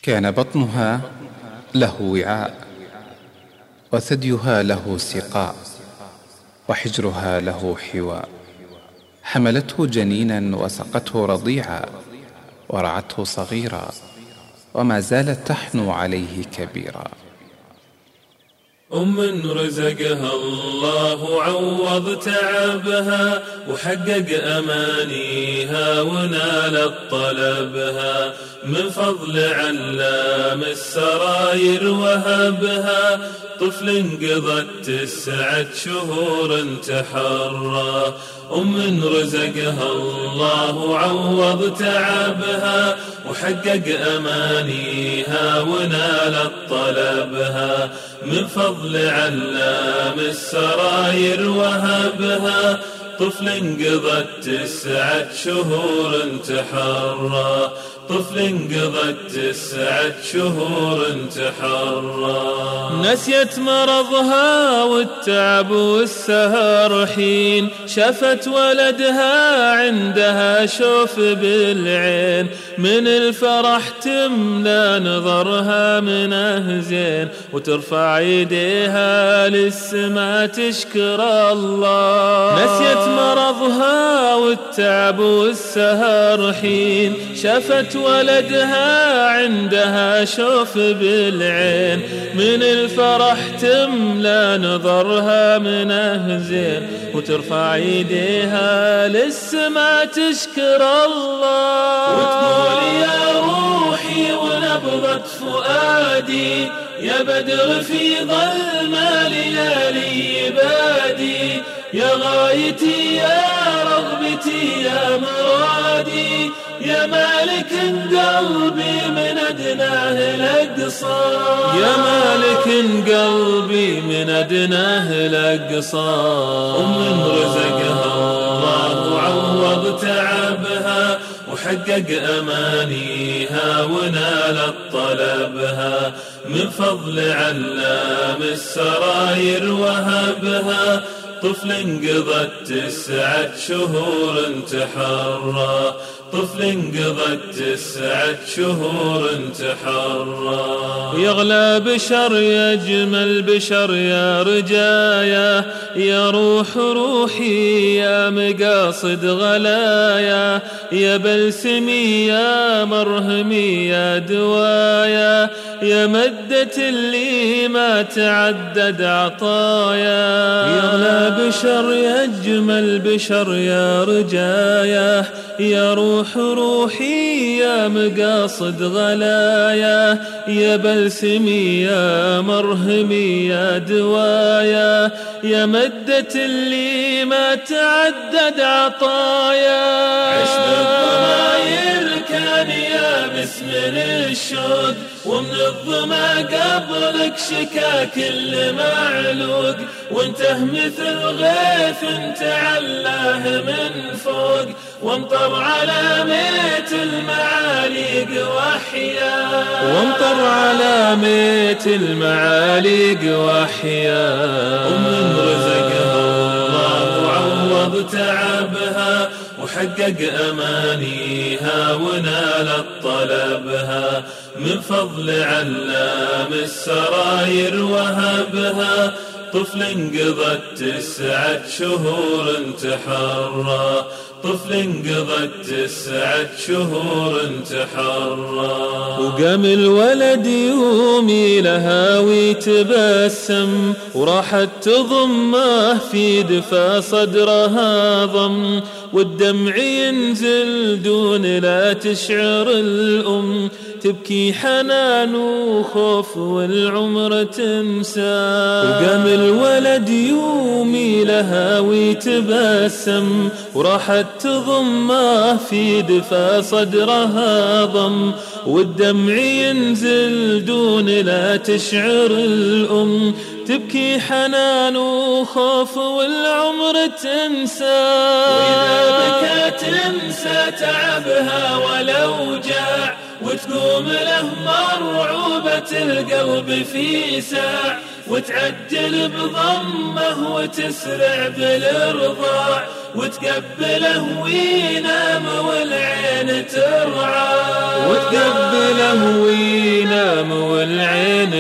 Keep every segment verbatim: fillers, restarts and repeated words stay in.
كان بطنها له وعاء، وثديها له سقاء، وحجرها له حواء. حملته جنينا وسقته رضيعا، ورعته صغيرا، وما زالت تحنو عليه كبيرا. أم رزقها الله عوض تعبها، وحقق أمانيها ونالت طلبها، من فضل علام السراير وهبها، طفل قضت تسعة شهور تحرى. أم رزقها الله عوض تعبها، وحقق أمانيها ونالت طلبها، من فضل علام السراير وهبها، طفل قضت تسعة شهور تحرى، طفل قضت تسعة شهور تحرى. نسيت مرضها والتعب والسهر حين شفت ولدها عندها شوف بالعين، من الفرح تملى نظرها منه زين، وترفع يديها للسما تشكر الله. نسيت مرضها والتعب والسهر حين شفت ولدها عندها شوف بالعين، من الفرح تملى نظرها منه زين، وترفع يديها للسما تشكر الله. وتقول يا روحي ونبضة فؤادي، يا بدر في ظلمة ليالي بادي، يا غايتي يا رغبتي يا مرادي، يا مالك قلبي من أدناه لأقصى، يا مالك قلبي من أدناه لأقصى. أم رزقها الله عوض تعبها، وحقق أمانيها ونالت طلبها، من فضل علام السراير وهبها، طفل قضت تسعة شهور تحرى، طفل قضت تسعة شهور تحرى. يغلى بشر يجمل بشر يا رجايا، يا روح روحي يا مقاصد غلايا، يا بلسمي يا مرهمي يا دوايا، يا مدة اللي ما تعدد عطايا. يغلى بشر يجمل بشر يا رجايا، يا روح روحي يا مقاصد غلايا، يا بلسمي يا مرهمي يا دوايا، يا مدة اللي ما تعدد عطايا. عشنا الضماير كان يابس من الشوق، ومن الظما قبلك شكا كل معلوق، وانته مثل غيث تعلاه من فوق، وامطر على ميت المعاليق وحيا، وامطر على ميت المعاليق وحيا. ومن رزقها الله عوض تعبها، وحقق أمانيها ونالت طلبها، من فضل علام السراير وهبها، طفل قضت تسعة شهور تحرى، طفل قضت تسعة شهور تحرى. وقام الولد يومي لها ويتبسم، وراحت تضمه في دفا صدرها ضم، والدمع ينزل دون لا تشعر الأم، تبكي حنان وخوف والعمر تنسى. وقام الولد يومي لها ويتبسم، وراحت تضمه في دفا صدرها ضم، والدمع ينزل دون لا تشعر الأم، تبكي حنان وخوف والعمر تنسى. وإذا بكت تنسى تعبها ولو جاع، وتقوم له مرعوبة القلب في ساع، وتعجل بضمه وتسرع بالارضاع، وتقبله وينام والعين ترعى، وتقبله وينام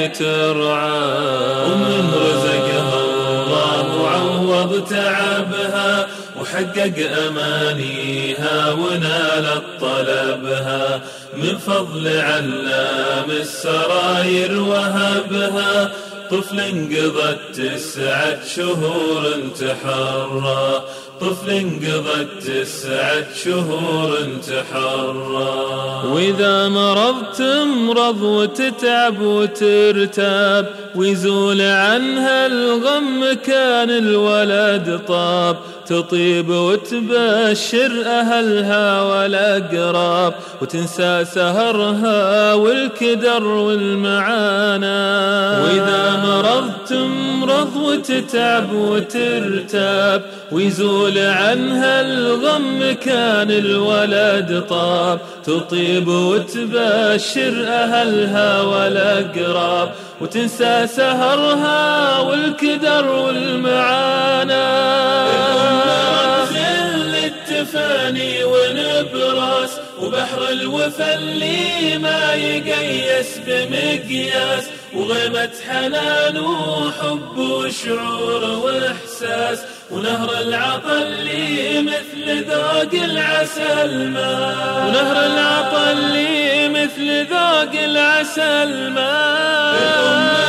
ترعى. ومن رزقها الله عوض تعبها وحقق أمانيها ونالت طلبها، من فضل علام السراير وهبها طفل قضت تسعة شهور تحرى، طفل قضت تسعة شهور تحرى. وإذا مرضت تمرض وتتعب وترتاب ويزول عنها الغم كان الولد طاب، تطيب وتبشر أهلها والأقراب وتنسى سهرها والكدر والمعاناة. وإذا مرضت تمرض وتتعب وترتاب ويزول عنها الغم كان الولد طاب، تطيب وتبشر أهلها والأقراب وتنسى سهرها والكدر والمعاناة. التفاني ونبراس وبحر الوفا اللي ما يقيس بمقياس، وغيمة حنان وحب وشعور واحساس، ونهر العطا اللي مثل ذوق العسل ماء، ونهر العطا اللي مثل ذوق العسل ماء.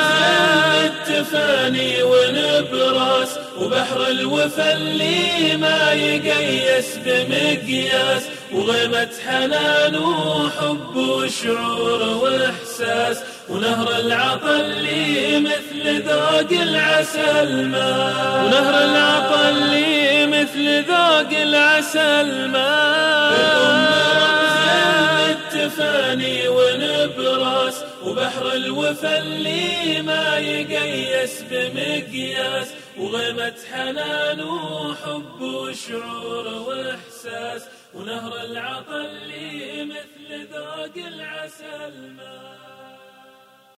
التفاني ونبراس وبحر الوفا اللي ما يقيس بمقياس، وغيمة حنان وحب وشعور واحساس، ونهر العطا اللي مثل ذوق العسل ماء، ونهر العطا اللي مثل ذوق العسل ماء. التفاني ونبراس وبحر الوفا اللي ما يقيس بمقياس، وغيمة حنان وحب وشعور واحساس، ونهر العطا اللي مثل ذوق العسل ماء.